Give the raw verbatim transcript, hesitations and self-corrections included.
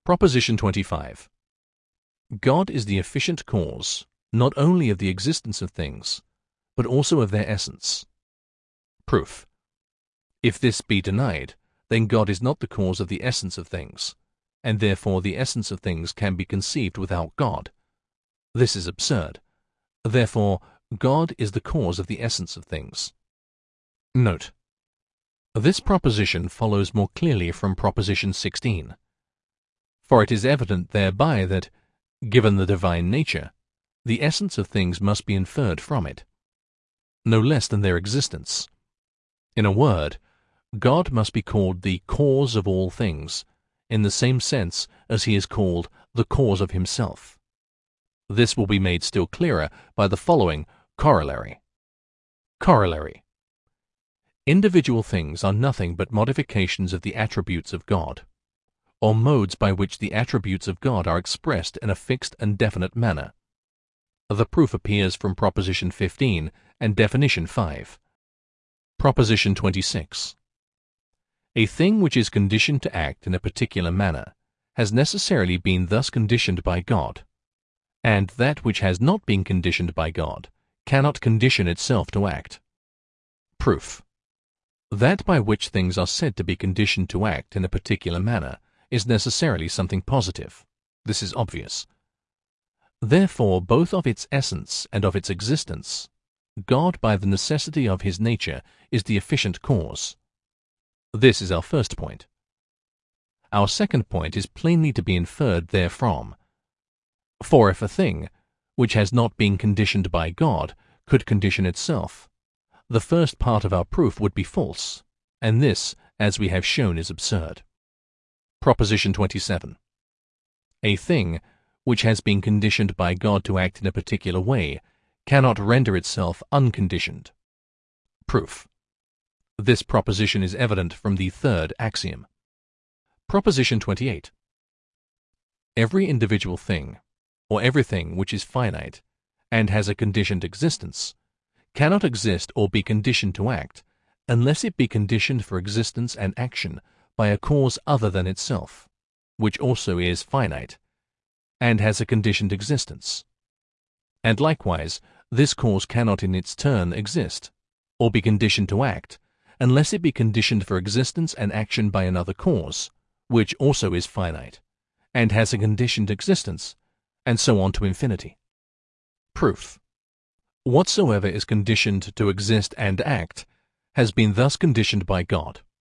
Proposition twenty-five. God is the efficient cause, not only of the existence of things, but also of their essence. Proof. If this be denied, then God is not the cause of the essence of things, and therefore the essence of things can be conceived without God. This is absurd. Therefore, God is the cause of the essence of things. Note: this proposition follows more clearly from Proposition sixteen. For it is evident thereby that, given the divine nature, the essence of things must be inferred from it, no less than their existence. In a word, God must be called the cause of all things, in the same sense as he is called the cause of himself. This will be made still clearer by the following corollary. Corollary. Individual things are nothing but modifications of the attributes of God, or modes by which the attributes of God are expressed in a fixed and definite manner. The proof appears from Proposition fifteen and Definition five. Proposition twenty-six. A thing which is conditioned to act in a particular manner has necessarily been thus conditioned by God, and that which has not been conditioned by God cannot condition itself to act. Proof. That by which things are said to be conditioned to act in a particular manner is necessarily something positive. This is obvious. Therefore, both of its essence and of its existence, God, by the necessity of his nature, is the efficient cause. This is our first point. Our second point is plainly to be inferred therefrom. For if a thing, which has not been conditioned by God, could condition itself, the first part of our proof would be false, and this, as we have shown, is absurd. Proposition twenty-seven. A thing, which has been conditioned by God to act in a particular way, cannot render itself unconditioned. Proof. This proposition is evident from the third axiom. Proposition twenty-eight. Every individual thing, or everything which is finite, and has a conditioned existence, cannot exist or be conditioned to act, unless it be conditioned for existence and action by a cause other than itself, which also is finite, and has a conditioned existence. And likewise, this cause cannot in its turn exist, or be conditioned to act, unless it be conditioned for existence and action by another cause, which also is finite, and has a conditioned existence, and so on to infinity. Proof. Whatsoever is conditioned to exist and act has been thus conditioned by God.